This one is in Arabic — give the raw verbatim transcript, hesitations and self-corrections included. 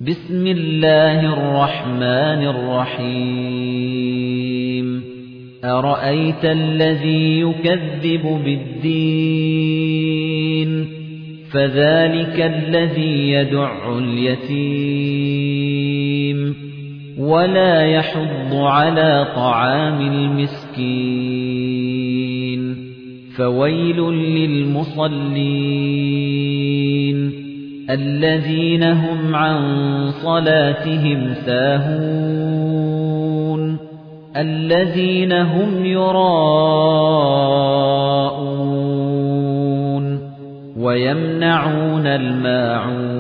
بسم الله الرحمن الرحيم أرأيت الذي يكذب بالدين فذلك الذي يدع اليتيم ولا يحض على طعام المسكين فويل للمصلين الذين هم عن صلاتهم ساهون الذين هم يراءون ويمنعون الماعون